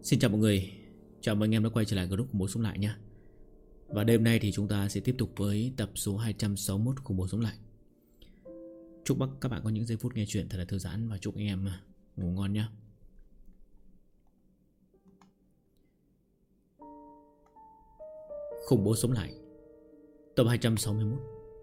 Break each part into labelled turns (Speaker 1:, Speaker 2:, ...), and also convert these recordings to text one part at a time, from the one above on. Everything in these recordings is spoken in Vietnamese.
Speaker 1: Xin chào mọi người. Chào mừng anh em đã quay trở lại group Khủng Bố Sống Lại nhé. Và đêm nay thì chúng ta sẽ tiếp tục với tập số 261 Khủng Bố Sống Lại. Chúc các bạn có những giây phút nghe chuyện thật là thư giãn. Và chúc anh em ngủ ngon nhé. Khủng Bố Sống Lại tập 261.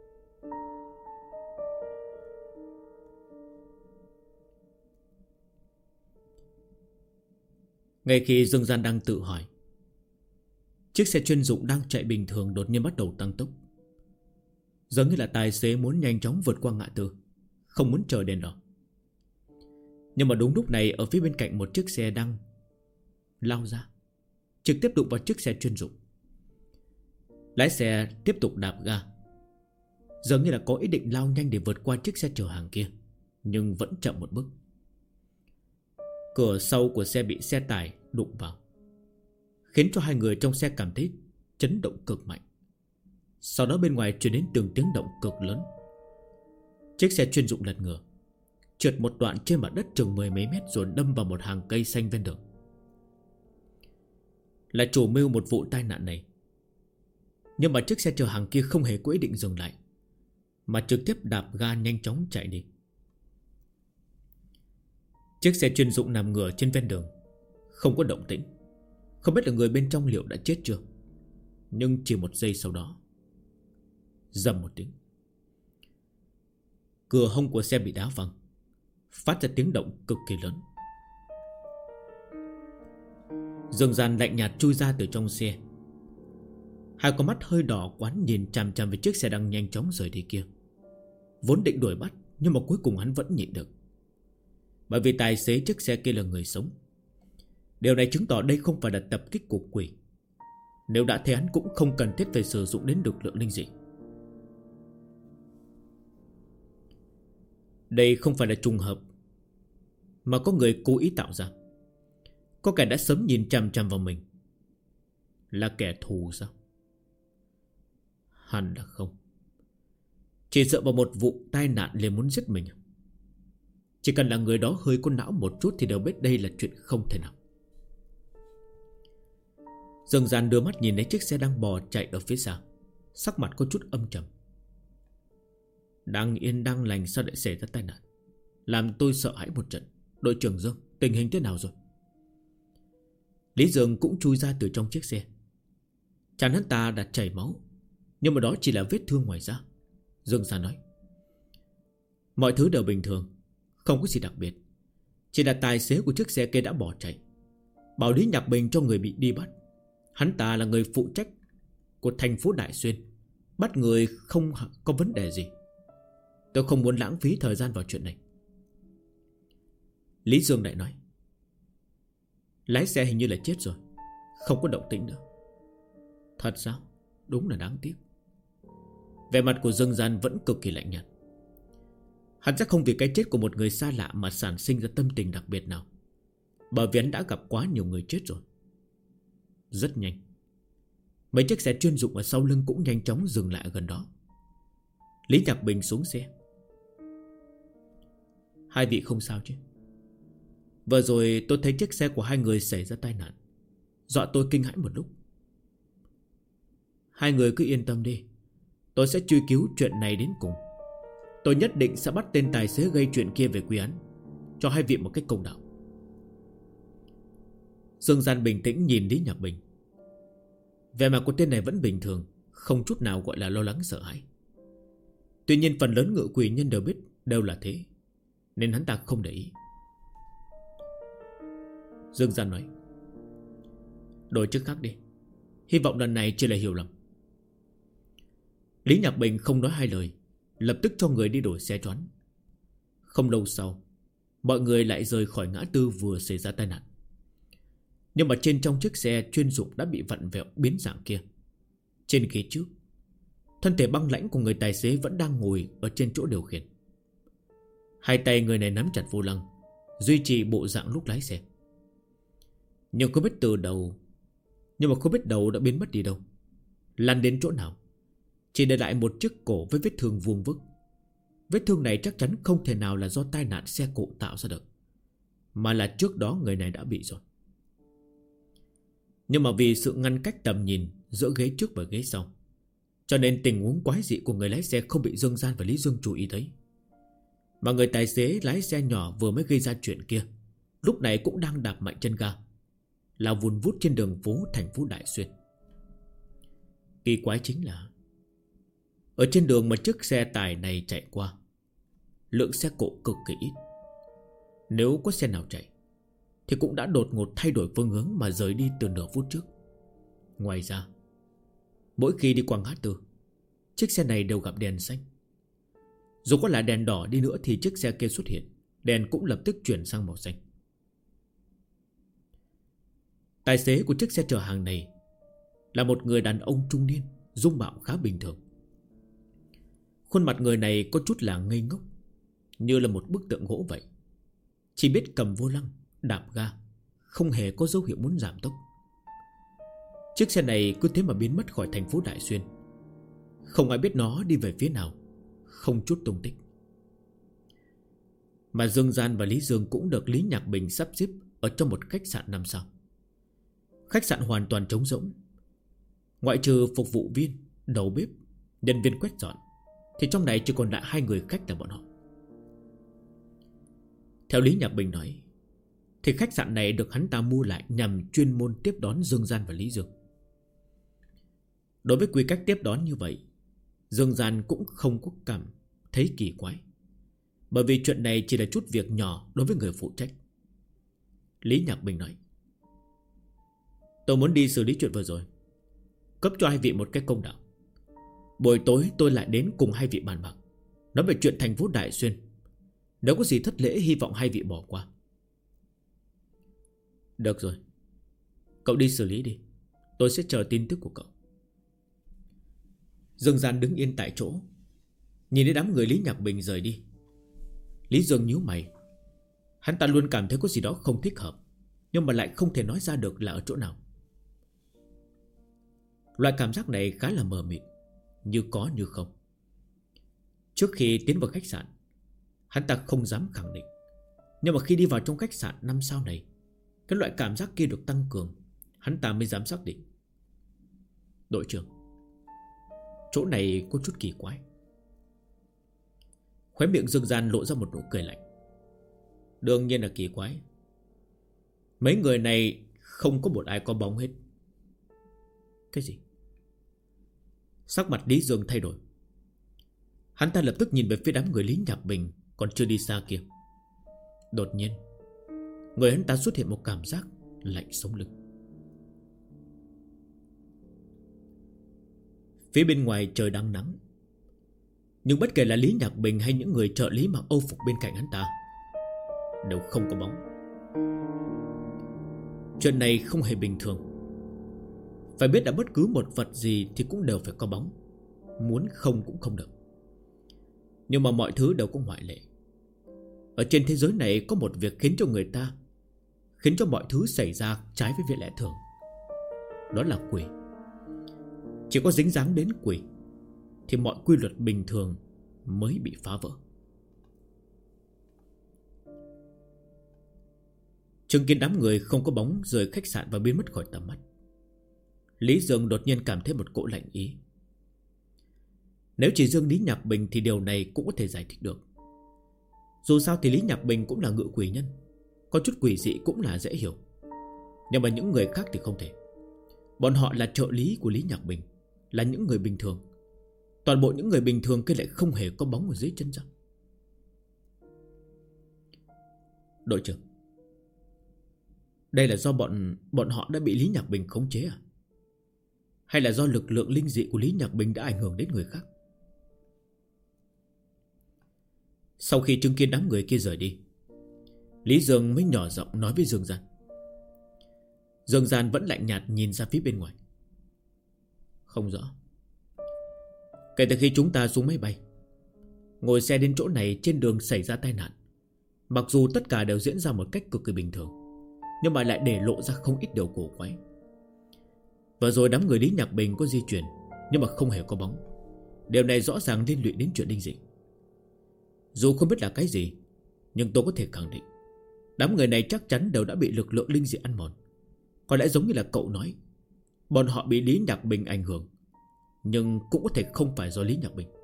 Speaker 1: Ngay khi Dương Gian đang tự hỏi, chiếc xe chuyên dụng đang chạy bình thường đột nhiên bắt đầu tăng tốc, giống như là tài xế muốn nhanh chóng vượt qua ngã tư, không muốn chờ đèn đỏ. Nhưng mà đúng lúc này, ở phía bên cạnh một chiếc xe đang lao ra, trực tiếp đụng vào chiếc xe chuyên dụng. Lái xe tiếp tục đạp ga, giống như là có ý định lao nhanh để vượt qua chiếc xe chở hàng kia, nhưng vẫn chậm một bước. Cửa sau của xe bị xe tải đụng vào, khiến cho hai người trong xe cảm thấy chấn động cực mạnh. Sau đó bên ngoài truyền đến từng tiếng động cực lớn. Chiếc xe chuyên dụng lật ngửa, trượt một đoạn trên mặt đất chừng 10 mấy mét, rồi đâm vào một hàng cây xanh ven đường. Là chủ mưu một vụ tai nạn này. Nhưng mà chiếc xe chở hàng kia không hề có ý định dừng lại, mà trực tiếp đạp ga nhanh chóng chạy đi. Chiếc xe chuyên dụng nằm ngửa trên ven đường, không có động tĩnh. Không biết là người bên trong liệu đã chết chưa. Nhưng chỉ một giây sau đó, rầm một tiếng, cửa hông của xe bị đá văng, phát ra tiếng động cực kỳ lớn. Dương Gian lạnh nhạt chui ra từ trong xe, hai con mắt hơi đỏ quán nhìn chằm chằm về chiếc xe đang nhanh chóng rời đi kia. Vốn định đuổi bắt, nhưng mà cuối cùng hắn vẫn nhịn được, bởi vì tài xế chiếc xe kia là người sống. Điều này chứng tỏ đây không phải là tập kích của quỷ. Nếu đã thế, hắn cũng không cần thiết phải sử dụng đến lực lượng linh dị. Đây không phải là trùng hợp, mà có người cố ý tạo ra. Có kẻ đã sớm nhìn chằm chằm vào mình. Là kẻ thù sao? Hẳn là không. Chỉ sợ vào một vụ tai nạn liền muốn giết mình. Chỉ cần là người đó hơi có não một chút thì đều biết đây là chuyện không thể nào. Dương Gian đưa mắt nhìn thấy chiếc xe đang bò chạy ở phía xa, sắc mặt có chút âm trầm. Đang yên đang lành sao lại xảy ra tai nạn, làm tôi sợ hãi một trận. Đội trưởng Dương, tình hình thế nào rồi? Lý Dương cũng chui ra từ trong chiếc xe. Chán hắn ta đã chảy máu, nhưng mà đó chỉ là vết thương ngoài da. Dương Gian nói, mọi thứ đều bình thường, không có gì đặc biệt. Chỉ là tài xế của chiếc xe kia đã bỏ chạy, bảo Lý Nhạc Bình cho người bị đi bắt. Hắn ta là người phụ trách của thành phố Đại Xuyên, bắt người không có vấn đề gì. Tôi không muốn lãng phí thời gian vào chuyện này. Lý Dương lại nói, lái xe hình như là chết rồi, không có động tĩnh nữa. Thật sao? Đúng là đáng tiếc. Vẻ mặt của Dương Gian vẫn cực kỳ lạnh nhạt. Hắn sẽ không vì cái chết của một người xa lạ mà sản sinh ra tâm tình đặc biệt nào, bởi vì hắn đã gặp quá nhiều người chết rồi. Rất nhanh, mấy chiếc xe chuyên dụng ở sau lưng cũng nhanh chóng dừng lại gần đó. Lý Nhạc Bình xuống xe. Hai vị không sao chứ? Vừa rồi tôi thấy chiếc xe của hai người xảy ra tai nạn, dọa tôi kinh hãi một lúc. Hai người cứ yên tâm đi, tôi sẽ truy cứu chuyện này đến cùng. Tôi nhất định sẽ bắt tên tài xế gây chuyện kia về quy án, cho hai vị một cách công đạo. Dương Gian bình tĩnh nhìn Lý Nhạc Bình. Vẻ mặt của tên này vẫn bình thường, không chút nào gọi là lo lắng sợ hãi. Tuy nhiên phần lớn ngự quỷ nhân đều biết đều là thế, nên hắn ta không để ý. Dương Gian nói, đổi chức khác đi, hy vọng lần này chỉ là hiểu lầm. Lý Nhạc Bình không nói hai lời, lập tức cho người đi đổi xe choán. Không lâu sau, mọi người lại rời khỏi ngã tư vừa xảy ra tai nạn. Nhưng mà trên trong chiếc xe chuyên dụng đã bị vặn vẹo biến dạng kia, trên ghế trước, thân thể băng lãnh của người tài xế vẫn đang ngồi ở trên chỗ điều khiển. Hai tay người này nắm chặt vô lăng, duy trì bộ dạng lúc lái xe. Nhưng không biết đầu đã biến mất đi đâu, lăn đến chỗ nào, chỉ để lại một chiếc cổ với vết thương vuông vức. Vết thương này chắc chắn không thể nào là do tai nạn xe cộ tạo ra được, mà là trước đó người này đã bị rồi. Nhưng mà vì sự ngăn cách tầm nhìn giữa ghế trước và ghế sau, cho nên tình huống quái dị của người lái xe không bị Dương Gian và Lý Dương chú ý thấy. Mà người tài xế lái xe nhỏ vừa mới gây ra chuyện kia lúc này cũng đang đạp mạnh chân ga, lao vun vút trên đường phố thành phố Đại Xuyên. Kỳ quái chính là ở trên đường mà chiếc xe tải này chạy qua, lượng xe cộ cực kỳ ít. Nếu có xe nào chạy thì cũng đã đột ngột thay đổi phương hướng mà rời đi từ nửa phút trước. Ngoài ra, mỗi khi đi qua ngã tư, chiếc xe này đều gặp đèn xanh. Dù có là đèn đỏ đi nữa thì chiếc xe kia xuất hiện, đèn cũng lập tức chuyển sang màu xanh. Tài xế của chiếc xe chở hàng này là một người đàn ông trung niên, dung mạo khá bình thường. Khuôn mặt người này có chút là ngây ngốc, như là một bức tượng gỗ vậy. Chỉ biết cầm vô lăng, đạp ga, không hề có dấu hiệu muốn giảm tốc. Chiếc xe này cứ thế mà biến mất khỏi thành phố Đại Xuyên. Không ai biết nó đi về phía nào, không chút tung tích. Mà Dương Gian và Lý Dương cũng được Lý Nhạc Bình sắp xếp ở trong một khách sạn 5 sao. Khách sạn hoàn toàn trống rỗng. Ngoại trừ phục vụ viên, đầu bếp, nhân viên quét dọn, thì trong này chỉ còn lại 2 người khách là bọn họ. Theo Lý Nhạc Bình nói, thì khách sạn này được hắn ta mua lại nhằm chuyên môn tiếp đón Dương Gian và Lý Dương. Đối với quy cách tiếp đón như vậy, Dương Gian cũng không có cảm thấy kỳ quái, bởi vì chuyện này chỉ là chút việc nhỏ đối với người phụ trách. Lý Nhạc Bình nói: tôi muốn đi xử lý chuyện vừa rồi, cấp cho 2 vị một cái công đạo. Buổi tối tôi lại đến cùng 2 vị bàn bạc, nói về chuyện thành phố Đại Xuyên. Nếu có gì thất lễ hy vọng 2 vị bỏ qua. Được rồi, cậu đi xử lý đi, tôi sẽ chờ tin tức của cậu. Dương Gian đứng yên tại chỗ, nhìn đến đám người Lý Nhạc Bình rời đi. Lý Dương nhíu mày. Hắn ta luôn cảm thấy có gì đó không thích hợp, nhưng mà lại không thể nói ra được là ở chỗ nào. Loại cảm giác này khá là mờ mịt, như có như không. Trước khi tiến vào khách sạn, hắn ta không dám khẳng định, nhưng mà khi đi vào trong khách sạn 5 sao này, cái loại cảm giác kia được tăng cường, hắn ta mới dám xác định. Đội trưởng, chỗ này có chút kỳ quái. Khóe miệng Dương Gian lộ ra một nụ cười lạnh. Đương nhiên là kỳ quái. Mấy người này không có một ai có bóng hết. Cái gì? Sắc mặt Lý Dương thay đổi. Hắn ta lập tức nhìn về phía đám người Lý Nhạc Bình còn chưa đi xa kia. Đột nhiên, người hắn ta xuất hiện một cảm giác lạnh sống lưng. Phía bên ngoài trời đang nắng, nhưng bất kể là Lý Nhạc Bình hay những người trợ lý mặc âu phục bên cạnh hắn ta đều không có bóng. Chuyện này không hề bình thường. Phải biết là bất cứ một vật gì thì cũng đều phải có bóng, muốn không cũng không được. Nhưng mà mọi thứ đều có ngoại lệ. Ở trên thế giới này có một việc khiến cho mọi thứ xảy ra trái với việc lẽ thường. Đó là quỷ. Chỉ có dính dáng đến quỷ thì mọi quy luật bình thường mới bị phá vỡ. Chứng kiến đám người không có bóng rời khách sạn và biến mất khỏi tầm mắt, Lý Dương đột nhiên cảm thấy một cỗ lạnh ý. Nếu chỉ riêng Lý Nhạc Bình thì điều này cũng có thể giải thích được. Dù sao thì Lý Nhạc Bình cũng là ngự quỷ nhân, có chút quỷ dị cũng là dễ hiểu. Nhưng mà những người khác thì không thể. Bọn họ là trợ lý của Lý Nhạc Bình, là những người bình thường. Toàn bộ những người bình thường kia lại không hề có bóng ở dưới chân răng. Đội trưởng, đây là do bọn họ đã bị Lý Nhạc Bình khống chế à? Hay là do lực lượng linh dị của Lý Nhạc Bình đã ảnh hưởng đến người khác? Sau khi chứng kiến đám người kia rời đi, Lý Dương mới nhỏ giọng nói với Dương Gian. Dương Gian vẫn lạnh nhạt nhìn ra phía bên ngoài. Không rõ. Kể từ khi chúng ta xuống máy bay, ngồi xe đến chỗ này trên đường xảy ra tai nạn, mặc dù tất cả đều diễn ra một cách cực kỳ bình thường, nhưng mà lại để lộ ra không ít điều cổ quái. Và rồi đám người Lý Nhạc Bình có di chuyển, nhưng mà không hề có bóng. Điều này rõ ràng liên lụy đến chuyện linh dị. Dù không biết là cái gì, nhưng tôi có thể khẳng định đám người này chắc chắn đều đã bị lực lượng linh dị ăn mòn. Có lẽ giống như là cậu nói, bọn họ bị Lý Nhạc Bình ảnh hưởng, nhưng cũng có thể không phải do Lý Nhạc Bình.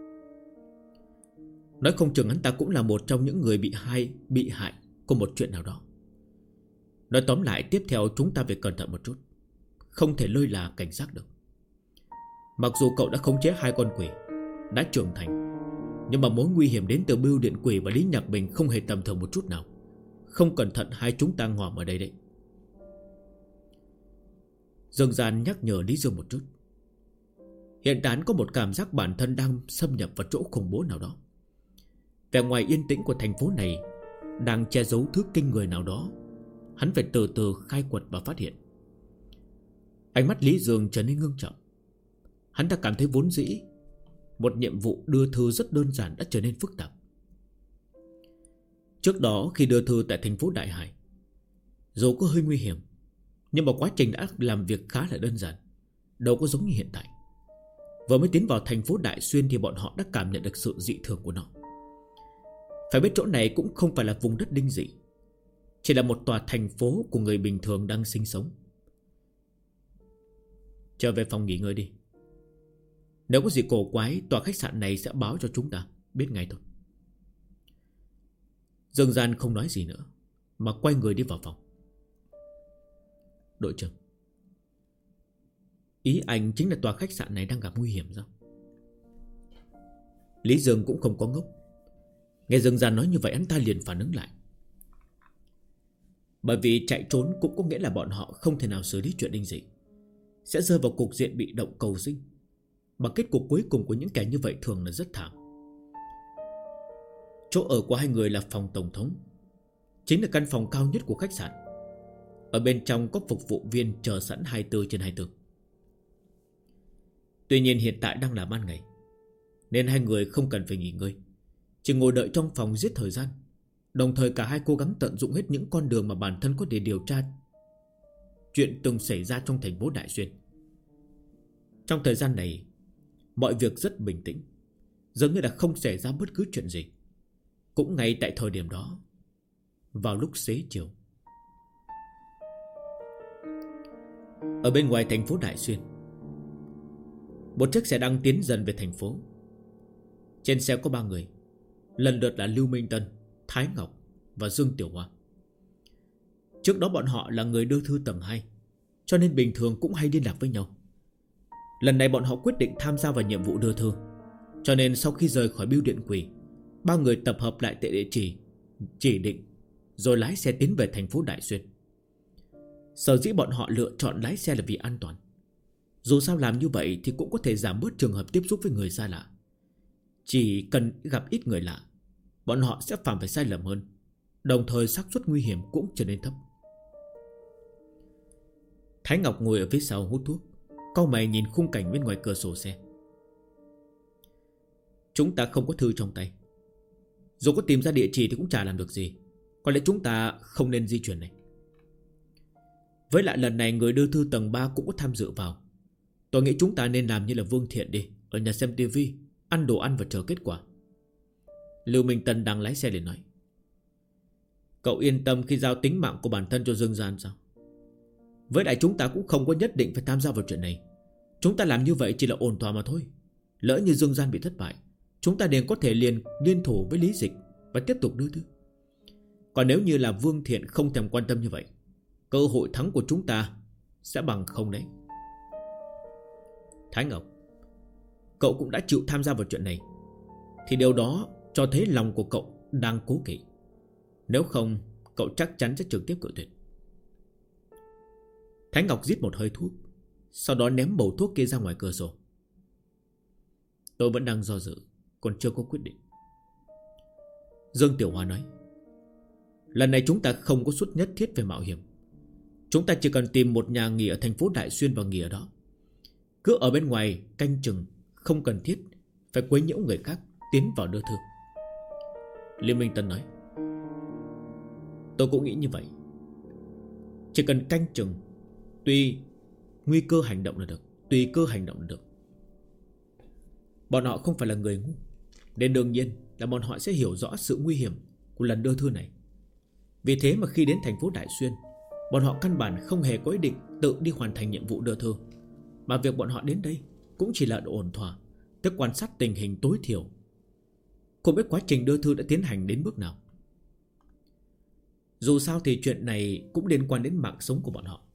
Speaker 1: Nói không chừng hắn ta cũng là một trong những người bị hại của một chuyện nào đó. Nói tóm lại, tiếp theo chúng ta phải cẩn thận một chút, không thể lơi là cảnh giác được. Mặc dù cậu đã khống chế 2 con quỷ, đã trưởng thành, nhưng mà mối nguy hiểm đến từ Bưu Điện Quỷ và Lý Nhạc Bình không hề tầm thường một chút nào. Không cẩn thận hai chúng ta ngòm ở đây đấy. Dương Gian nhắc nhở Lý Dương một chút. Hiện tại có một cảm giác bản thân đang xâm nhập vào chỗ khủng bố nào đó. Vẻ ngoài yên tĩnh của thành phố này đang che giấu thứ kinh người nào đó. Hắn phải từ từ khai quật và phát hiện. Ánh mắt Lý Dương trở nên ngưng trọng. Hắn đã cảm thấy vốn dĩ một nhiệm vụ đưa thư rất đơn giản đã trở nên phức tạp. Trước đó khi đưa thư tại thành phố Đại Hải, dù có hơi nguy hiểm, nhưng mà quá trình đã làm việc khá là đơn giản, đâu có giống như hiện tại. Vừa mới tiến vào thành phố Đại Xuyên thì bọn họ đã cảm nhận được sự dị thường của nó. Phải biết chỗ này cũng không phải là vùng đất đinh dị, chỉ là một tòa thành phố của người bình thường đang sinh sống. Trở về phòng nghỉ ngơi đi. Nếu có gì cổ quái, tòa khách sạn này sẽ báo cho chúng ta biết ngay thôi. Dương Gian không nói gì nữa, mà quay người đi vào phòng. Đội trưởng, ý anh chính là tòa khách sạn này đang gặp nguy hiểm sao? Lý Dương cũng không có ngốc. Nghe Dương Gian nói như vậy, anh ta liền phản ứng lại. Bởi vì chạy trốn cũng có nghĩa là bọn họ không thể nào xử lý chuyện đinh dị, sẽ rơi vào cục diện bị động cầu sinh. Mà kết cục cuối cùng của những kẻ như vậy thường là rất thảm. Chỗ ở của hai người là phòng tổng thống, chính là căn phòng cao nhất của khách sạn. Ở bên trong có phục vụ viên chờ sẵn 24/24. Tuy nhiên hiện tại đang là ban ngày, nên hai người không cần phải nghỉ ngơi, chỉ ngồi đợi trong phòng giết thời gian. Đồng thời cả hai cố gắng tận dụng hết những con đường mà bản thân có thể điều tra chuyện từng xảy ra trong thành phố Đại Xuyên. Trong thời gian này, mọi việc rất bình tĩnh, giống như là không xảy ra bất cứ chuyện gì. Cũng ngay tại thời điểm đó, vào lúc xế chiều, ở bên ngoài thành phố Đại Xuyên, một chiếc xe đang tiến dần về thành phố. Trên xe có 3 người, lần lượt là Lưu Minh Tân, Thái Ngọc và Dương Tiểu Hoa. Trước đó bọn họ là người đưa thư tầng 2, cho nên bình thường cũng hay liên lạc với nhau. Lần này bọn họ quyết định tham gia vào nhiệm vụ đưa thư, cho nên sau khi rời khỏi Bưu Điện Quỷ, 3 người tập hợp lại tại địa chỉ định, rồi lái xe tiến về thành phố Đại Xuyên. Sở dĩ bọn họ lựa chọn lái xe là vì an toàn. Dù sao làm như vậy thì cũng có thể giảm bớt trường hợp tiếp xúc với người xa lạ. Chỉ cần gặp ít người lạ, bọn họ sẽ phạm phải sai lầm hơn, đồng thời xác suất nguy hiểm cũng trở nên thấp. Thái Ngọc ngồi ở phía sau hút thuốc, cau mày nhìn khung cảnh bên ngoài cửa sổ xe. Chúng ta không có thư trong tay, dù có tìm ra địa chỉ thì cũng chả làm được gì. Có lẽ chúng ta không nên di chuyển này. Với lại lần này người đưa thư tầng 3 cũng có tham dự vào. Tôi nghĩ chúng ta nên làm như là Vương Thiện đi, ở nhà xem tivi, ăn đồ ăn và chờ kết quả. Lưu Minh Tân đang lái xe để nói. Cậu yên tâm khi giao tính mạng của bản thân cho Dương Gian sao? Với lại chúng ta cũng không có nhất định phải tham gia vào chuyện này. Chúng ta làm như vậy chỉ là ổn thỏa mà thôi. Lỡ như Dương Gian bị thất bại, chúng ta đều có thể liên thủ với Lý Dịch và tiếp tục đưa thư. Còn nếu như là Vương Thiện không thèm quan tâm như vậy, cơ hội thắng của chúng ta sẽ bằng không đấy. Thái Ngọc, cậu cũng đã chịu tham gia vào chuyện này, thì điều đó cho thấy lòng của cậu đang cố kỵ. Nếu không, cậu chắc chắn sẽ trực tiếp cự tuyệt. Thái Ngọc rít một hơi thuốc, sau đó ném bầu thuốc kia ra ngoài cửa sổ. Tôi vẫn đang do dự, còn chưa có quyết định. Dương Tiểu Hoa nói. Lần này chúng ta không có suất nhất thiết về mạo hiểm. Chúng ta chỉ cần tìm một nhà nghỉ ở thành phố Đại Xuyên và nghỉ ở đó. Cứ ở bên ngoài canh chừng, không cần thiết phải quấy nhiễu người khác tiến vào đưa thư. Liên Minh Tân nói. Tôi cũng nghĩ như vậy. Chỉ cần canh chừng, tùy nguy cơ hành động là được, tùy cơ hành động là được. Bọn họ không phải là người ngu, nên đương nhiên là bọn họ sẽ hiểu rõ sự nguy hiểm của lần đưa thư này. Vì thế mà khi đến thành phố Đại Xuyên, bọn họ căn bản không hề có ý định tự đi hoàn thành nhiệm vụ đưa thư, mà việc bọn họ đến đây cũng chỉ là ổn thỏa, tức quan sát tình hình tối thiểu. Không biết quá trình đưa thư đã tiến hành đến bước nào. Dù sao thì chuyện này cũng liên quan đến mạng sống của bọn họ.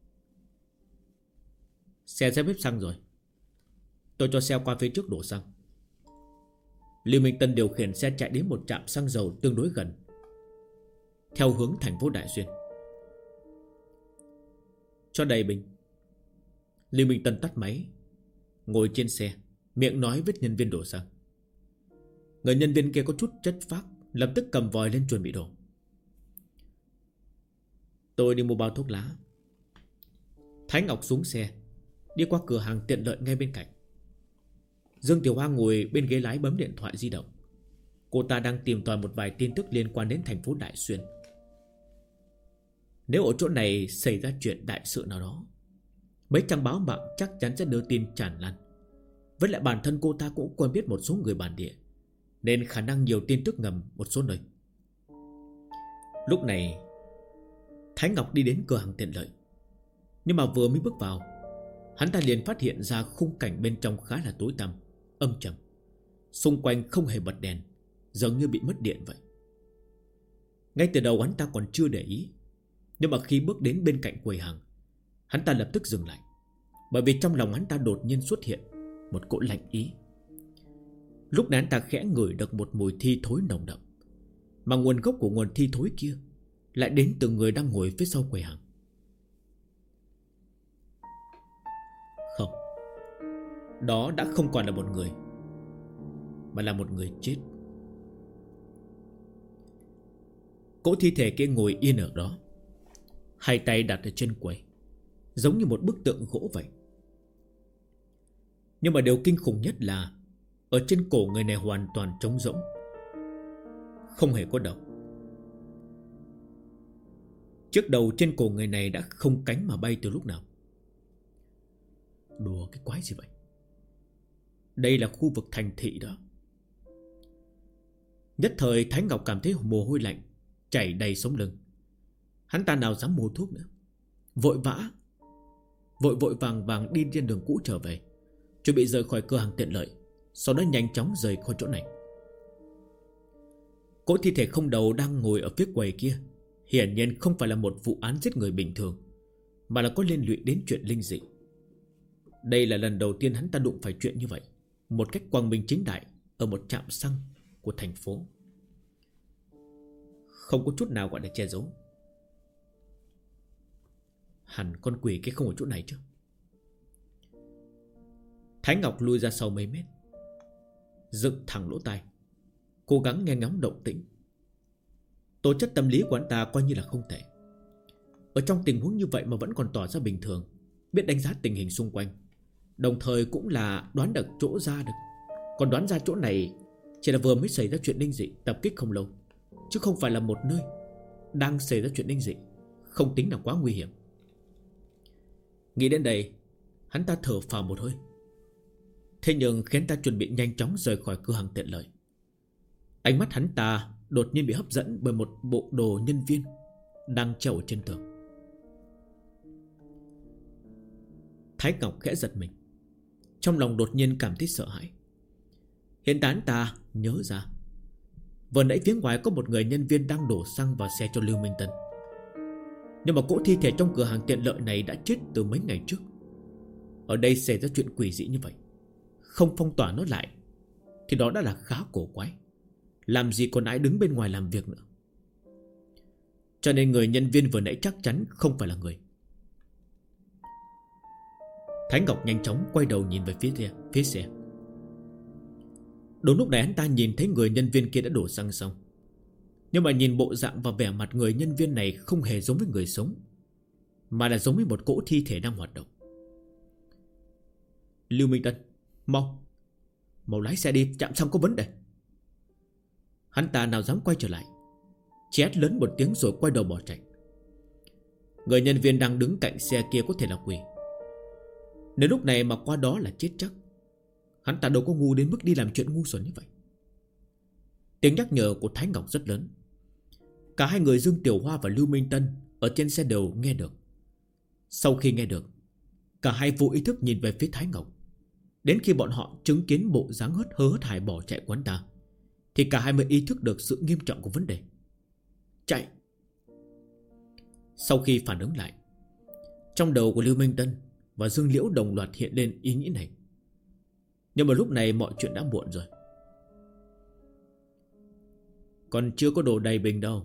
Speaker 1: Xe sẽ bếp xăng rồi, tôi cho xe qua phía trước đổ xăng. Lưu Minh Tân điều khiển xe chạy đến một trạm xăng dầu tương đối gần, theo hướng thành phố Đại Xuyên. Cho đầy bình. Lưu Minh Tân tắt máy, ngồi trên xe, miệng nói với nhân viên đổ xăng. Người nhân viên kia có chút chất phác, lập tức cầm vòi lên chuẩn bị đổ. Tôi đi mua bao thuốc lá. Thái Ngọc xuống xe, đi qua cửa hàng tiện lợi ngay bên cạnh. Dương Tiểu Hoa ngồi bên ghế lái bấm điện thoại di động. Cô ta đang tìm tòi một vài tin tức liên quan đến thành phố Đại Xuyên. Nếu ở chỗ này xảy ra chuyện đại sự nào đó, mấy trang báo mạng chắc chắn sẽ đưa tin tràn lan. Với lại bản thân cô ta cũng quen biết một số người bản địa, nên khả năng nhiều tin tức ngầm một số nơi. Lúc này Thái Ngọc đi đến cửa hàng tiện lợi, nhưng mà vừa mới bước vào, hắn ta liền phát hiện ra khung cảnh bên trong khá là tối tăm, âm trầm. Xung quanh không hề bật đèn, giống như bị mất điện vậy. Ngay từ đầu hắn ta còn chưa để ý, nhưng mà khi bước đến bên cạnh quầy hàng, hắn ta lập tức dừng lại, bởi vì trong lòng hắn ta đột nhiên xuất hiện một cỗ lạnh ý. Lúc này hắn ta khẽ ngửi được một mùi thi thối nồng đậm, mà nguồn gốc của nguồn thi thối kia lại đến từ người đang ngồi phía sau quầy hàng. Không, đó đã không còn là một người, mà là một người chết. Cỗ thi thể kia ngồi yên ở đó, hai tay đặt ở trên quầy, giống như một bức tượng gỗ vậy. Nhưng mà điều kinh khủng nhất là ở trên cổ người này hoàn toàn trống rỗng, không hề có đầu. Chiếc đầu trên cổ người này đã không cánh mà bay từ lúc nào. Đùa cái quái gì vậy? Đây là khu vực thành thị đó. Nhất thời Thái Ngọc cảm thấy mồ hôi lạnh chảy đầy sống lưng. Hắn ta nào dám mua thuốc nữa, vội vàng đi trên đường cũ trở về, chuẩn bị rời khỏi cửa hàng tiện lợi, sau đó nhanh chóng rời khỏi chỗ này. Cỗ thi thể không đầu đang ngồi ở phía quầy kia hiển nhiên không phải là một vụ án giết người bình thường, mà là có liên lụy đến chuyện linh dị. Đây là lần đầu tiên hắn ta đụng phải chuyện như vậy, một cách quang minh chính đại, ở một trạm xăng của thành phố, không có chút nào gọi là che giấu. Hẳn con quỷ kia không ở chỗ này chứ. Thái Ngọc lui ra sau mấy mét, dựng thẳng lỗ tai, cố gắng nghe ngóng động tĩnh. Tố chất tâm lý của anh ta coi như là không tệ. Ở trong tình huống như vậy mà vẫn còn tỏ ra bình thường, biết đánh giá tình hình xung quanh, đồng thời cũng là đoán được chỗ ra được. Còn đoán ra chỗ này chỉ là vừa mới xảy ra chuyện linh dị tập kích không lâu, chứ không phải là một nơi đang xảy ra chuyện linh dị, không tính là quá nguy hiểm. Nghĩ đến đây, hắn ta thở phào một hơi. Thế nhưng khiến ta chuẩn bị nhanh chóng rời khỏi cửa hàng tiện lợi. Ánh mắt hắn ta đột nhiên bị hấp dẫn bởi một bộ đồ nhân viên đang treo ở trên tường. Thái Ngọc khẽ giật mình, trong lòng đột nhiên cảm thấy sợ hãi. Hiện tại hắn ta nhớ ra, vừa nãy phía ngoài có một người nhân viên đang đổ xăng vào xe cho Lưu Minh Tân. Nhưng mà cỗ thi thể trong cửa hàng tiện lợi này đã chết từ mấy ngày trước. Ở đây xảy ra chuyện quỷ dị như vậy, không phong tỏa nó lại thì đó đã là khá cổ quái. Làm gì còn ai đứng bên ngoài làm việc nữa. Cho nên người nhân viên vừa nãy chắc chắn không phải là người. Thái Ngọc nhanh chóng quay đầu nhìn về phía xe. Đúng lúc này hắn ta nhìn thấy người nhân viên kia đã đổ xăng xong. Nhưng mà nhìn bộ dạng và vẻ mặt người nhân viên này không hề giống với người sống, mà là giống với một cỗ thi thể đang hoạt động. Lưu Minh Tân, mau lái xe đi, chạm xăng có vấn đề. Hắn ta nào dám quay trở lại, chỉ hét lớn một tiếng rồi quay đầu bỏ chạy. Người nhân viên đang đứng cạnh xe kia có thể là quỷ. Nếu lúc này mà qua đó là chết chắc. Hắn ta đâu có ngu đến mức đi làm chuyện ngu xuẩn như vậy. Tiếng nhắc nhở của Thái Ngọc rất lớn. Cả hai người Dương Tiểu Hoa và Lưu Minh Tân ở trên xe đều nghe được. Sau khi nghe được, cả hai vô ý thức nhìn về phía Thái Ngọc. Đến khi bọn họ chứng kiến bộ dáng hớt hải bỏ chạy của hắn ta, thì cả hai mới ý thức được sự nghiêm trọng của vấn đề. Chạy! Sau khi phản ứng lại, trong đầu của Lưu Minh Tân và Dương Liễu đồng loạt hiện lên ý nghĩ này. Nhưng mà lúc này mọi chuyện đã muộn rồi. Còn chưa có đồ đầy bình đâu.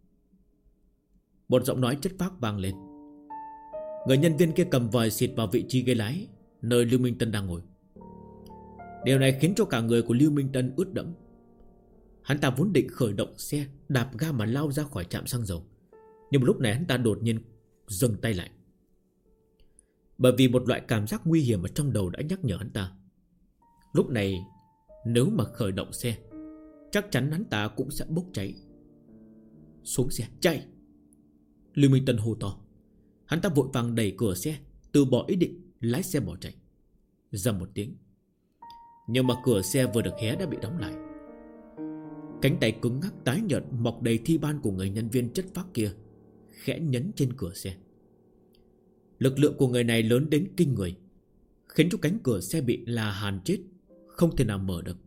Speaker 1: Một giọng nói chất phác vang lên. Người nhân viên kia cầm vòi xịt vào vị trí ghế lái, nơi Lưu Minh Tân đang ngồi. Điều này khiến cho cả người của Lưu Minh Tân ướt đẫm. Hắn ta vốn định khởi động xe, đạp ga mà lao ra khỏi trạm xăng dầu. Nhưng lúc này hắn ta đột nhiên dừng tay lại. Bởi vì một loại cảm giác nguy hiểm ở trong đầu đã nhắc nhở hắn ta. Lúc này nếu mà khởi động xe, chắc chắn hắn ta cũng sẽ bốc cháy. Xuống xe, chạy! Lưu Minh Tân hô to. Hắn ta vội vàng đẩy cửa xe, từ bỏ ý định lái xe bỏ chạy. Rầm một tiếng, nhưng mà cửa xe vừa được hé đã bị đóng lại. Cánh tay cứng ngắc tái nhợt mọc đầy thi ban của người nhân viên chất phác kia khẽ nhấn trên cửa xe. Lực lượng của người này lớn đến kinh người, khiến cho cánh cửa xe bị là hàn chết, không thể nào mở được.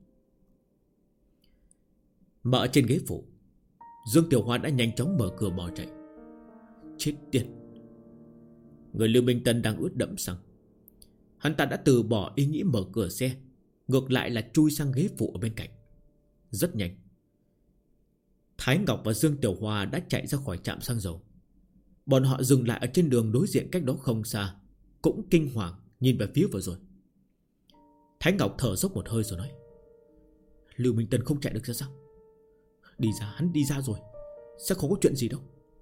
Speaker 1: Mà ở trên ghế phụ, Dương Tiểu Hoa đã nhanh chóng mở cửa bỏ chạy. Chết tiệt! Người Lưu Minh Tân đang ướt đẫm xăng. Hắn ta đã từ bỏ ý nghĩ mở cửa xe, ngược lại là chui sang ghế phụ ở bên cạnh. Rất nhanh, Thái Ngọc và Dương Tiểu Hoa đã chạy ra khỏi trạm xăng dầu. Bọn họ dừng lại ở trên đường đối diện cách đó không xa, cũng kinh hoàng nhìn về phía vừa rồi. Thái Ngọc thở dốc một hơi rồi nói: Lưu Minh Tân không chạy được ra sao? Đi ra, hắn đi ra rồi, sẽ không có chuyện gì đâu.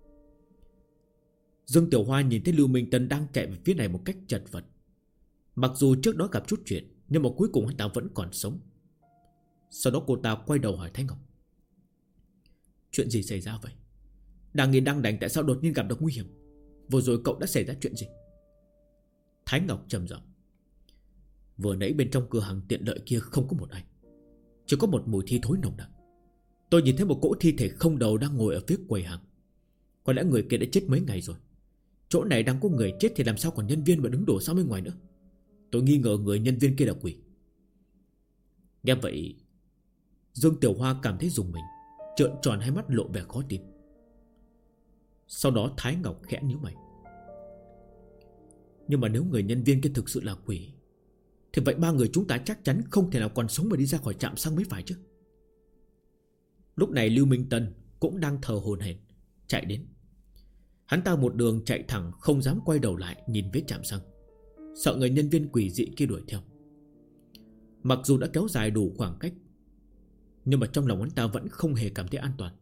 Speaker 1: Dương Tiểu Hoa nhìn thấy Lưu Minh Tân đang chạy về phía này một cách chật vật. Mặc dù trước đó gặp chút chuyện, nhưng mà cuối cùng hắn ta vẫn còn sống. Sau đó cô ta quay đầu hỏi Thái Ngọc: Chuyện gì xảy ra vậy? Đang nghiền đang đánh, tại sao đột nhiên gặp được nguy hiểm? Vừa rồi cậu đã xảy ra chuyện gì? Thái Ngọc trầm giọng: Vừa nãy bên trong cửa hàng tiện lợi kia không có một ai, chỉ có một mùi thi thối nồng nặc. Tôi nhìn thấy một cỗ thi thể không đầu đang ngồi ở phía quầy hàng. Có lẽ người kia đã chết mấy ngày rồi. Chỗ này đang có người chết thì làm sao còn nhân viên mà đứng đổ sang bên ngoài nữa. Tôi nghi ngờ người nhân viên kia là quỷ. Nghe vậy, Dương Tiểu Hoa cảm thấy rùng mình, trợn tròn hai mắt lộ vẻ khó tin. Sau đó Thái Ngọc khẽ nhíu mày: Nhưng mà nếu người nhân viên kia thực sự là quỷ, thì vậy ba người chúng ta chắc chắn không thể nào còn sống mà đi ra khỏi trạm xăng mới phải chứ. Lúc này Lưu Minh Tân cũng đang thở hổn hển chạy đến. Hắn ta một đường chạy thẳng, không dám quay đầu lại nhìn vết trạm xăng, sợ người nhân viên quỷ dị kia đuổi theo. Mặc dù đã kéo dài đủ khoảng cách, nhưng mà trong lòng hắn ta vẫn không hề cảm thấy an toàn.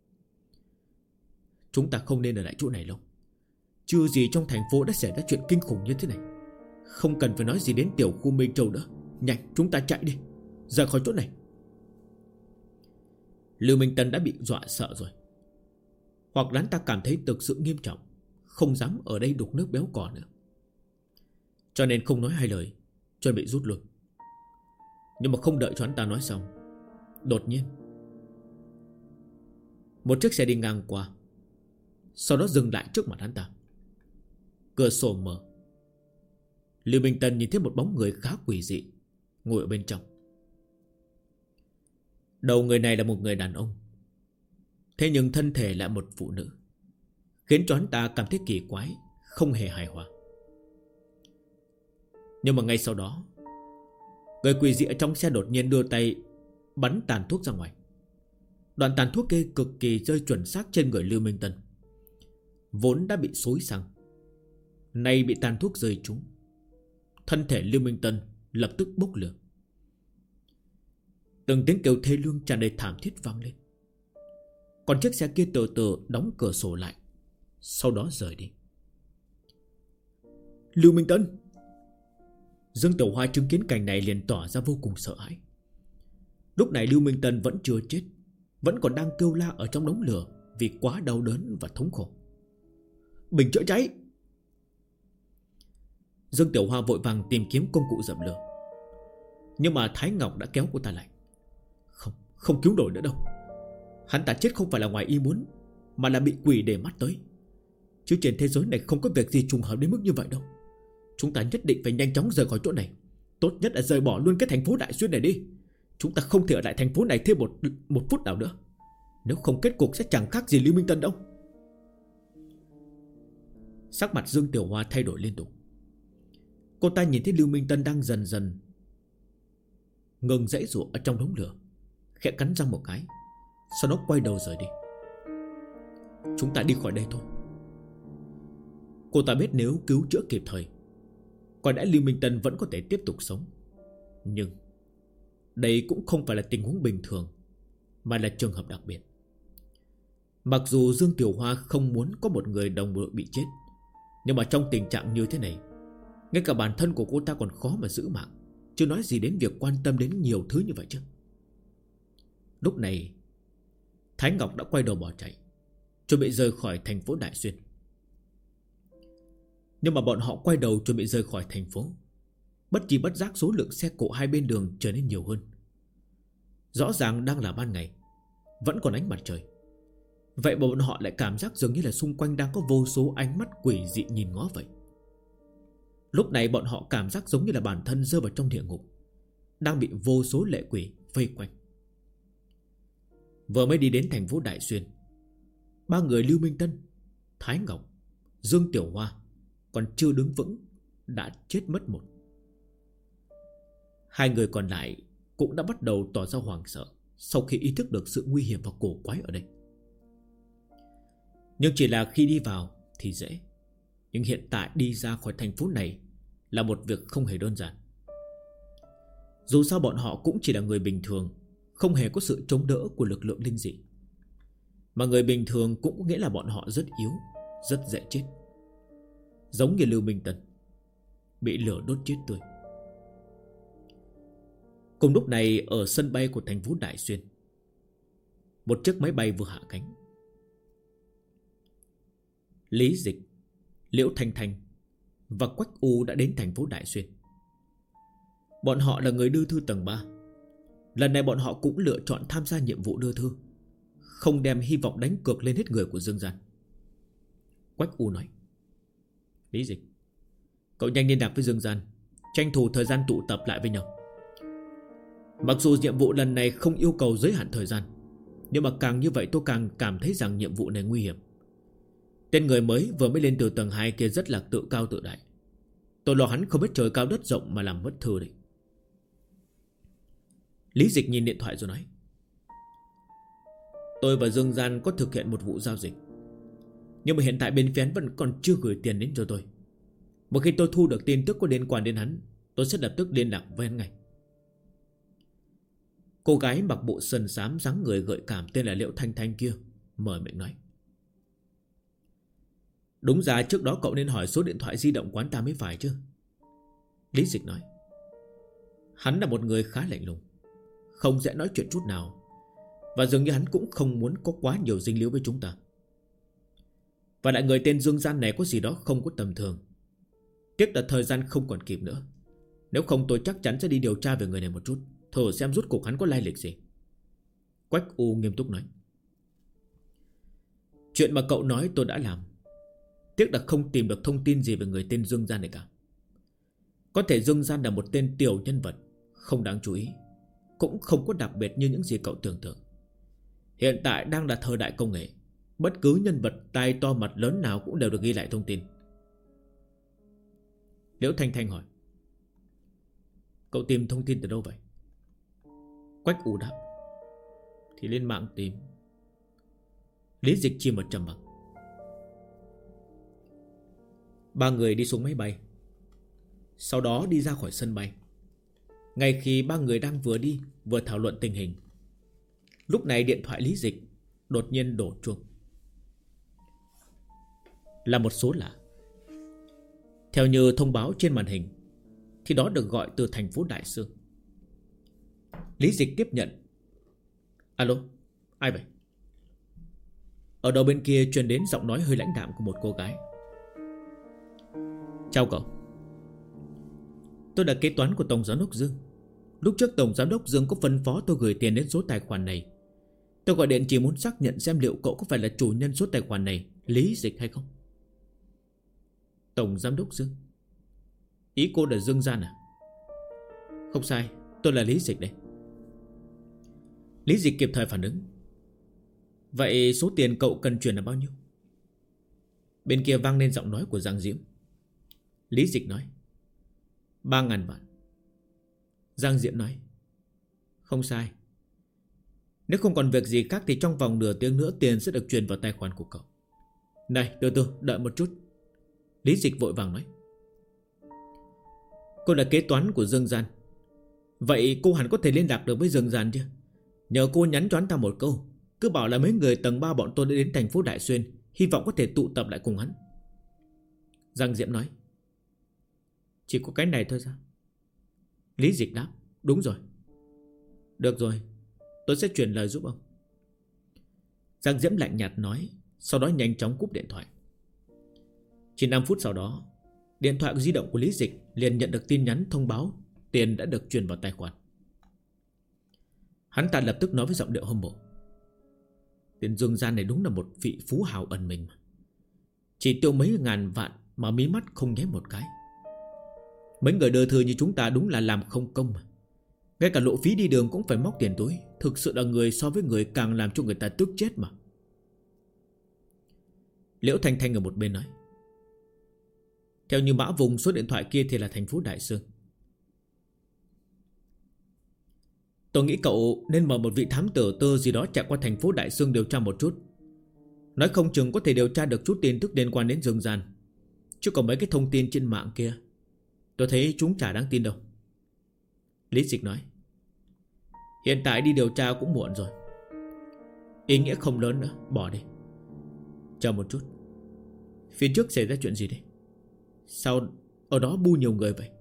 Speaker 1: Chúng ta không nên ở lại chỗ này lâu. Chưa gì trong thành phố đã xảy ra chuyện kinh khủng như thế này. Không cần phải nói gì đến tiểu khu Minh Châu nữa. Nhanh, chúng ta chạy đi, rời khỏi chỗ này. Lưu Minh Tân đã bị dọa sợ rồi, hoặc là hắn ta cảm thấy thực sự nghiêm trọng, không dám ở đây đục nước béo cò nữa, cho nên không nói hai lời, chuẩn bị rút lui. Nhưng mà không đợi cho hắn ta nói xong, đột nhiên một chiếc xe đi ngang qua, sau đó dừng lại trước mặt hắn ta. Cửa sổ mở. Lưu Minh Tân nhìn thấy một bóng người khá quỷ dị ngồi ở bên trong. Đầu người này là một người đàn ông, thế nhưng thân thể lại một phụ nữ, khiến cho hắn ta cảm thấy kỳ quái, không hề hài hòa. Nhưng mà ngay sau đó, người quỷ dị ở trong xe đột nhiên đưa tay bắn tàn thuốc ra ngoài. Đoạn tàn thuốc kia cực kỳ rơi chuẩn xác trên người Lưu Minh Tân, vốn đã bị xối xăng, nay bị tàn thuốc rơi trúng. Thân thể Lưu Minh Tân lập tức bốc lửa. Từng tiếng kêu thê lương tràn đầy thảm thiết vang lên. Còn chiếc xe kia từ từ đóng cửa sổ lại, sau đó rời đi. Lưu Minh Tân! Dương Tiểu Hoa chứng kiến cảnh này liền tỏ ra vô cùng sợ hãi. Lúc này Lưu Minh Tân vẫn chưa chết, vẫn còn đang kêu la ở trong đống lửa vì quá đau đớn và thống khổ. Bình chữa cháy! Dương Tiểu Hoa vội vàng tìm kiếm công cụ dập lửa, nhưng mà Thái Ngọc đã kéo cô ta lại. Không cứu nổi nữa đâu. Hắn ta chết không phải là ngoài ý muốn, mà là bị quỷ để mắt tới. Chứ trên thế giới này không có việc gì trùng hợp đến mức như vậy đâu. Chúng ta nhất định phải nhanh chóng rời khỏi chỗ này. Tốt nhất là rời bỏ luôn cái thành phố Đại Xuyên này đi. Chúng ta không thể ở lại thành phố này thêm một phút nào nữa. Nếu không kết cục sẽ chẳng khác gì Lưu Minh Tân đâu. Sắc mặt Dương Tiểu Hoa thay đổi liên tục. Cô ta nhìn thấy Lưu Minh Tân đang dần dần ngừng giãy giụa ở trong đống lửa, khẽ cắn răng một cái, sau đó quay đầu rời đi. Chúng ta đi khỏi đây thôi. Cô ta biết nếu cứu chữa kịp thời, có lẽ Lưu Minh Tân vẫn có thể tiếp tục sống. Nhưng đây cũng không phải là tình huống bình thường, mà là trường hợp đặc biệt. Mặc dù Dương Tiểu Hoa không muốn có một người đồng đội bị chết, nhưng mà trong tình trạng như thế này, ngay cả bản thân của cô ta còn khó mà giữ mạng, chứ nói gì đến việc quan tâm đến nhiều thứ như vậy chứ. Lúc này Thái Ngọc đã quay đầu bỏ chạy, chuẩn bị rời khỏi thành phố Đại Xuyên. Nhưng mà bọn họ quay đầu chuẩn bị rời khỏi thành phố, bất chi bất giác số lượng xe cộ hai bên đường trở nên nhiều hơn. Rõ ràng đang là ban ngày, vẫn còn ánh mặt trời, vậy mà bọn họ lại cảm giác dường như là xung quanh đang có vô số ánh mắt quỷ dị nhìn ngó vậy. Lúc này bọn họ cảm giác giống như là bản thân rơi vào trong địa ngục, đang bị vô số lệ quỷ vây quanh. Vừa mới đi đến thành phố Đại Xuyên, ba người Lưu Minh Tân, Thái Ngọc, Dương Tiểu Hoa còn chưa đứng vững đã chết mất một. Hai người còn lại cũng đã bắt đầu tỏ ra hoảng sợ sau khi ý thức được sự nguy hiểm và cổ quái ở đây. Nhưng chỉ là khi đi vào thì dễ, nhưng hiện tại đi ra khỏi thành phố này là một việc không hề đơn giản. Dù sao bọn họ cũng chỉ là người bình thường, không hề có sự chống đỡ của lực lượng linh dị. Mà người bình thường cũng có nghĩa là bọn họ rất yếu, rất dễ chết. Giống như Lưu Minh Tân bị lửa đốt chết tươi. Cùng lúc này ở sân bay của thành phố Đại Xuyên, một chiếc máy bay vừa hạ cánh. Lý Dịch, Liễu Thanh Thanh và Quách U đã đến thành phố Đại Xuyên. Bọn họ là người đưa thư tầng 3. Lần này bọn họ cũng lựa chọn tham gia nhiệm vụ đưa thư, không đem hy vọng đánh cược lên hết người của Dương Gian. Quách U nói: Lý Dịch, cậu nhanh liên lạc với Dương Gian, tranh thủ thời gian tụ tập lại với nhau. Mặc dù nhiệm vụ lần này không yêu cầu giới hạn thời gian, nhưng mà càng như vậy tôi càng cảm thấy rằng nhiệm vụ này nguy hiểm. Tên người mới vừa mới lên từ tầng 2 kia rất là tự cao tự đại. Tôi lo hắn không biết trời cao đất rộng mà làm mất thư đấy. Lý Dịch nhìn điện thoại rồi nói: Tôi và Dương Gian có thực hiện một vụ giao dịch, nhưng mà hiện tại bên phía hắn vẫn còn chưa gửi tiền đến cho tôi. Một khi tôi thu được tin tức có liên quan đến hắn, tôi sẽ lập tức liên lạc với hắn ngay. Cô gái mặc bộ sườn xám dáng người gợi cảm tên là Liễu Thanh Thanh kia mở miệng nói: Đúng ra trước đó cậu nên hỏi số điện thoại di động quán ta mới phải chứ. Lý Dịch nói: Hắn là một người khá lạnh lùng, không dễ nói chuyện chút nào, và dường như hắn cũng không muốn có quá nhiều dính líu với chúng ta. Và lại người tên Dương Gian này có gì đó không có tầm thường. Tiếc là thời gian không còn kịp nữa. Nếu không tôi chắc chắn sẽ đi điều tra về người này một chút, thử xem rốt cuộc hắn có lai lịch gì. Quách U nghiêm túc nói: Chuyện mà cậu nói tôi đã làm, tiếc là không tìm được thông tin gì về người tên Dương Gian này cả. Có thể Dương Gian là một tên tiểu nhân vật, không đáng chú ý, cũng không có đặc biệt như những gì cậu tưởng tượng. Hiện tại đang là thời đại công nghệ, bất cứ nhân vật tai to mặt lớn nào cũng đều được ghi lại thông tin. Liễu Thanh Thanh hỏi: Cậu tìm thông tin từ đâu vậy? Quách U đáp: Thì lên mạng tìm. Lý Dịch chìm một trầm mặc. Ba người đi xuống máy bay, sau đó đi ra khỏi sân bay. Ngay khi ba người đang vừa đi vừa thảo luận tình hình, lúc này điện thoại Lý Dịch đột nhiên đổ chuông. Là một số lạ. Theo như thông báo trên màn hình thì đó được gọi từ thành phố Đại Sương. Lý Dịch tiếp nhận. Alo, ai vậy? Ở đầu bên kia truyền đến giọng nói hơi lãnh đạm của một cô gái. Chào cậu, tôi là kế toán của Tổng Giám đốc Dương. Lúc trước Tổng Giám đốc Dương có phân phó tôi gửi tiền đến số tài khoản này. Tôi gọi điện chỉ muốn xác nhận xem liệu cậu có phải là chủ nhân số tài khoản này, Lý Dịch hay không. Tổng Giám đốc Dương. Ý cô là Dương Gian à? Không sai, tôi là Lý Dịch đây. Lý Dịch kịp thời phản ứng. Vậy số tiền cậu cần chuyển là bao nhiêu? Bên kia vang lên giọng nói của Giang Diễm. Lý Dịch nói 3.000 vạn. Giang Diễm nói không sai. Nếu không còn việc gì khác thì trong vòng nửa tiếng nữa tiền sẽ được chuyển vào tài khoản của cậu. Này từ từ, đợi một chút. Lý Dịch vội vàng nói. Cô là kế toán của Dương Gian. Vậy cô hẳn có thể liên lạc được với Dương Gian chứ? Nhờ cô nhắn cho hắn ta một câu, cứ bảo là mấy người tầng 3 bọn tôi đã đến thành phố Đại Xuyên, hy vọng có thể tụ tập lại cùng hắn. Giang Diễm nói. Chỉ có cái này thôi sao? Lý Dịch đáp. Đúng rồi. Được rồi, tôi sẽ truyền lời giúp ông. Giang Diễm lạnh nhạt nói, sau đó nhanh chóng cúp điện thoại. Chỉ 5 phút sau đó, điện thoại di động của Lý Dịch liền nhận được tin nhắn thông báo tiền đã được chuyển vào tài khoản. Hắn ta lập tức nói với giọng điệu hâm mộ. Tiền Dương Gian này đúng là một vị phú hào ẩn mình mà. Chỉ tiêu mấy ngàn vạn mà mí mắt không nháy một cái. Mấy người đơ thư như chúng ta đúng là làm không công mà. Ngay cả lộ phí đi đường cũng phải móc tiền túi. Thực sự là người so với người càng làm cho người ta tức chết mà. Liễu Thanh Thanh ở một bên nói. Theo như Mã Vùng, số điện thoại kia thì là thành phố Đại Sương. Tôi nghĩ cậu nên mời một vị thám tử tư gì đó chạy qua thành phố Đại Sương điều tra một chút. Nói không chừng có thể điều tra được chút tin tức liên quan đến Dương Gian. Chứ còn mấy cái thông tin trên mạng kia, tôi thấy chúng chả đáng tin đâu. Lý Dịch nói. Hiện tại đi điều tra cũng muộn rồi. Ý nghĩa không lớn nữa, bỏ đi. Chờ một chút. Phía trước xảy ra chuyện gì đấy? Sao ở đó bu nhiều người vậy?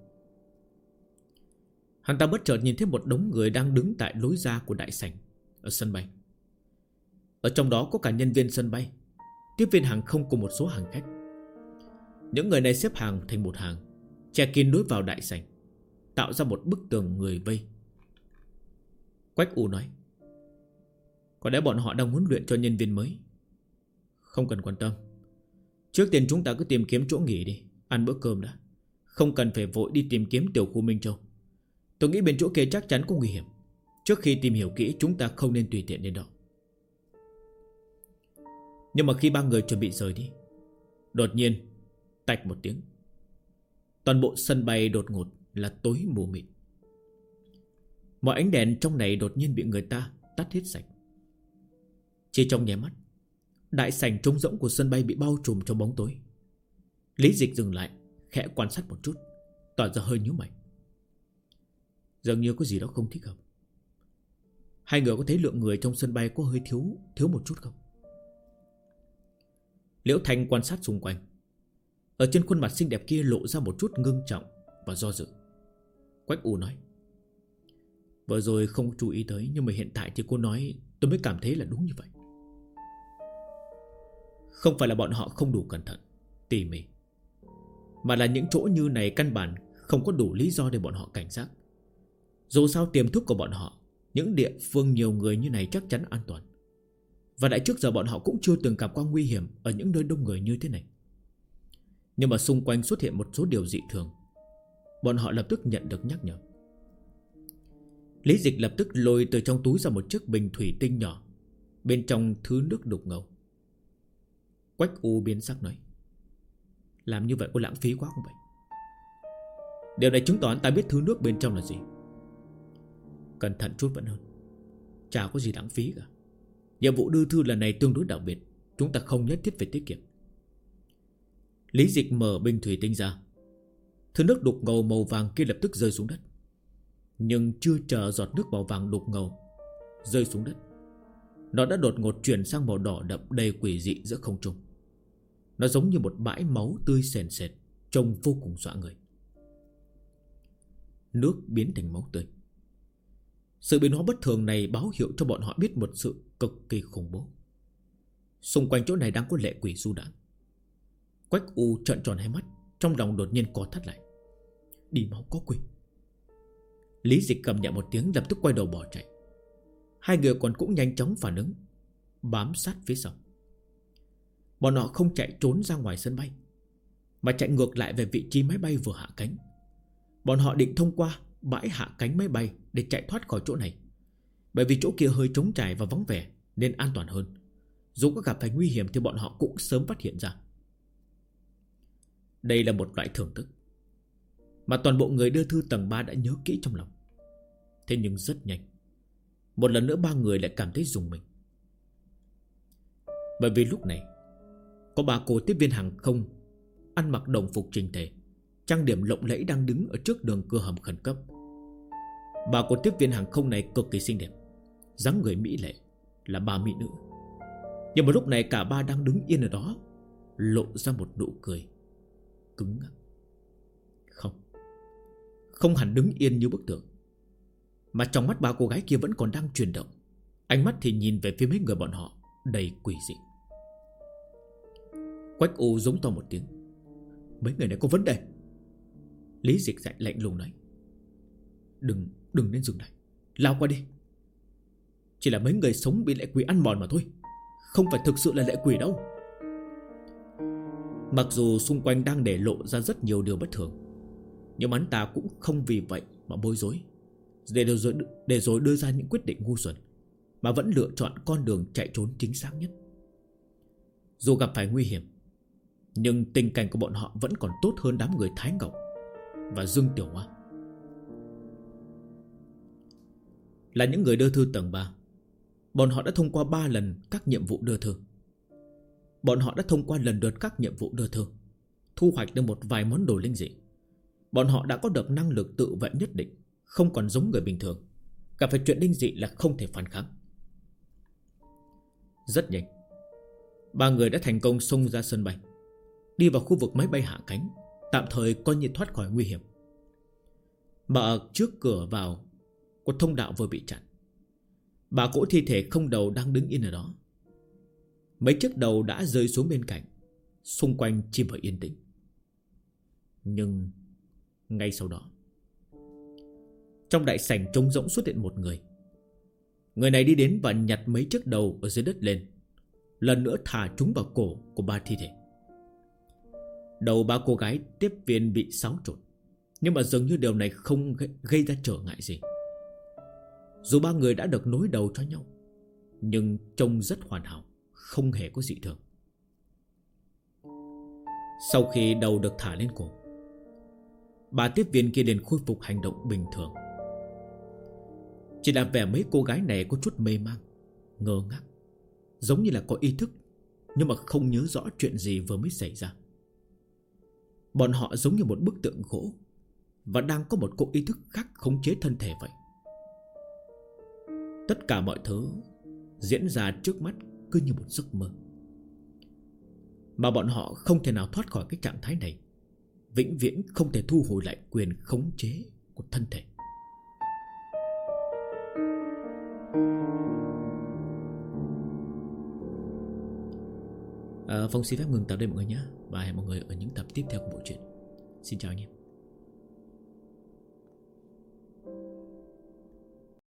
Speaker 1: Hắn ta bất chợt nhìn thấy một đống người đang đứng tại lối ra của đại sảnh ở sân bay. Ở trong đó có cả nhân viên sân bay, tiếp viên hàng không cùng một số hành khách. Những người này xếp hàng thành một hàng, che kín lối vào đại sảnh, tạo ra một bức tường người vây. Quách U nói. Có lẽ bọn họ đang huấn luyện cho nhân viên mới. Không cần quan tâm. Trước tiên chúng ta cứ tìm kiếm chỗ nghỉ đi, ăn bữa cơm đã. Không cần phải vội đi tìm kiếm tiểu khu Minh Châu. Tôi nghĩ bên chỗ kia chắc chắn có nguy hiểm. Trước khi tìm hiểu kỹ chúng ta không nên tùy tiện đến đó. Nhưng mà khi ba người chuẩn bị rời đi, đột nhiên tạch một tiếng. Toàn bộ sân bay đột ngột là tối mù mịt. Mọi ánh đèn trong này đột nhiên bị người ta tắt hết sạch. Chỉ trong nháy mắt, đại sảnh trống rỗng của sân bay bị bao trùm trong bóng tối. Lý Dịch dừng lại, khẽ quan sát một chút, tỏ ra hơi nhíu mày. Dường như có gì đó không thích hợp. Hai người có thấy lượng người trong sân bay có hơi thiếu một chút không? Liễu Thanh quan sát xung quanh. Ở trên khuôn mặt xinh đẹp kia lộ ra một chút ngưng trọng và do dự. Quách U nói. Vừa rồi không chú ý tới, nhưng mà hiện tại thì cô nói tôi mới cảm thấy là đúng như vậy. Không phải là bọn họ không đủ cẩn thận, tỉ mỉ, mà là những chỗ như này căn bản không có đủ lý do để bọn họ cảnh giác. Dù sao tiềm thức của bọn họ, những địa phương nhiều người như này chắc chắn an toàn. Và lại trước giờ bọn họ cũng chưa từng gặp qua nguy hiểm ở những nơi đông người như thế này. Nhưng mà xung quanh xuất hiện một số điều dị thường. Bọn họ lập tức nhận được nhắc nhở. Lý Dịch lập tức lôi từ trong túi ra một chiếc bình thủy tinh nhỏ, bên trong thứ nước đục ngầu. Quách U biến sắc nói. Làm như vậy có lãng phí quá không vậy? Điều này chứng tỏ anh ta biết thứ nước bên trong là gì. Cẩn thận chút vẫn hơn. Chả có gì lãng phí cả. Nhiệm vụ đưa thư lần này tương đối đặc biệt, chúng ta không nhất thiết phải tiết kiệm. Lý Dịch mở bình thủy tinh ra. Thứ nước đục ngầu màu vàng kia lập tức rơi xuống đất. Nhưng chưa chờ giọt nước màu vàng đục ngầu rơi xuống đất, nó đã đột ngột chuyển sang màu đỏ đậm đầy quỷ dị giữa không trung. Nó giống như một bãi máu tươi sền sệt, trông vô cùng dọa người. Nước biến thành máu tươi. Sự biến hóa bất thường này báo hiệu cho bọn họ biết một sự cực kỳ khủng bố. Xung quanh chỗ này đang có lệ quỷ du đãng. Quách U trợn tròn hai mắt, trong lòng đột nhiên co thắt lại. Đi máu có quỷ. Lý Dịch cầm nhẹ một tiếng, lập tức quay đầu bỏ chạy. Hai người còn cũng nhanh chóng phản ứng, bám sát phía sau. Bọn họ không chạy trốn ra ngoài sân bay, mà chạy ngược lại về vị trí máy bay vừa hạ cánh. Bọn họ định thông qua bãi hạ cánh máy bay để chạy thoát khỏi chỗ này, bởi vì chỗ kia hơi trống trải và vắng vẻ nên an toàn hơn. Dù có gặp phải nguy hiểm thì bọn họ cũng sớm phát hiện ra. Đây là một loại thưởng thức mà toàn bộ người đưa thư tầng 3 đã nhớ kỹ trong lòng. Thế nhưng rất nhanh, một lần nữa ba người lại cảm thấy rùng mình. Bởi vì lúc này có ba cô tiếp viên hàng không ăn mặc đồng phục chỉnh tề, trang điểm lộng lẫy đang đứng ở trước đường cửa hầm khẩn cấp. Ba cô tiếp viên hàng không này cực kỳ xinh đẹp, dáng người mỹ lệ, là ba mỹ nữ. Nhưng mà lúc này cả ba đang đứng yên ở đó, lộ ra một nụ cười cứng ngắc. Không hẳn đứng yên như bức tượng, mà trong mắt ba cô gái kia vẫn còn đang chuyển động. Ánh mắt thì nhìn về phía mấy người bọn họ đầy quỷ dị. Quách U giống to một tiếng: mấy người này có vấn đề. Lý Dịch dạy lạnh lùng nói: Đừng nên dừng lại, lao qua đi. Chỉ là mấy người sống bị lệ quỷ ăn mòn mà thôi, không phải thực sự là lệ quỷ đâu. Mặc dù xung quanh đang để lộ ra rất nhiều điều bất thường, nhưng hắn ta cũng không vì vậy mà bối rối, để rồi đưa ra những quyết định ngu xuẩn, mà vẫn lựa chọn con đường chạy trốn chính xác nhất. Dù gặp phải nguy hiểm, nhưng tình cảnh của bọn họ vẫn còn tốt hơn đám người Thái Ngọc và Dương Tiểu Hoa. Là những người đưa thư tầng 3, bọn họ đã thông qua 3 lần các nhiệm vụ đưa thư. Bọn họ đã thông qua lần lượt các nhiệm vụ đưa thư, thu hoạch được một vài món đồ linh dị. Bọn họ đã có được năng lực tự vệ nhất định, không còn giống người bình thường. Gặp phải chuyện linh dị là không thể phản kháng. Rất nhanh, 3 người đã thành công xông ra sân bay, đi vào khu vực máy bay hạ cánh, tạm thời coi như thoát khỏi nguy hiểm. Mà ở trước cửa vào của thông đạo vừa bị chặn, 3 cỗ thi thể không đầu đang đứng yên ở đó. Mấy chiếc đầu đã rơi xuống bên cạnh, xung quanh chìm vào yên tĩnh. Nhưng ngay sau đó, trong đại sảnh trống rỗng xuất hiện một người. Người này đi đến và nhặt mấy chiếc đầu ở dưới đất lên, lần nữa thả chúng vào cổ của 3 thi thể. Đầu 3 cô gái tiếp viên bị xáo trộn, nhưng mà dường như điều này không gây ra trở ngại gì. Dù 3 người đã được nối đầu cho nhau, nhưng trông rất hoàn hảo, không hề có dị thường. Sau khi đầu được thả lên cổ, 3 tiếp viên kia liền khôi phục hành động bình thường. Chỉ là vẻ mấy cô gái này có chút mê mang, ngơ ngác, giống như là có ý thức, nhưng mà không nhớ rõ chuyện gì vừa mới xảy ra. Bọn họ giống như một bức tượng gỗ, và đang có một cỗ ý thức khác khống chế thân thể vậy. Tất cả mọi thứ diễn ra trước mắt cứ như một giấc mơ, mà bọn họ không thể nào thoát khỏi cái trạng thái này, vĩnh viễn không thể thu hồi lại quyền khống chế của thân thể. Phong xin phép ngừng tập đây mọi người nhé, và hẹn mọi người ở những tập tiếp theo của bộ truyện. Xin chào anh em.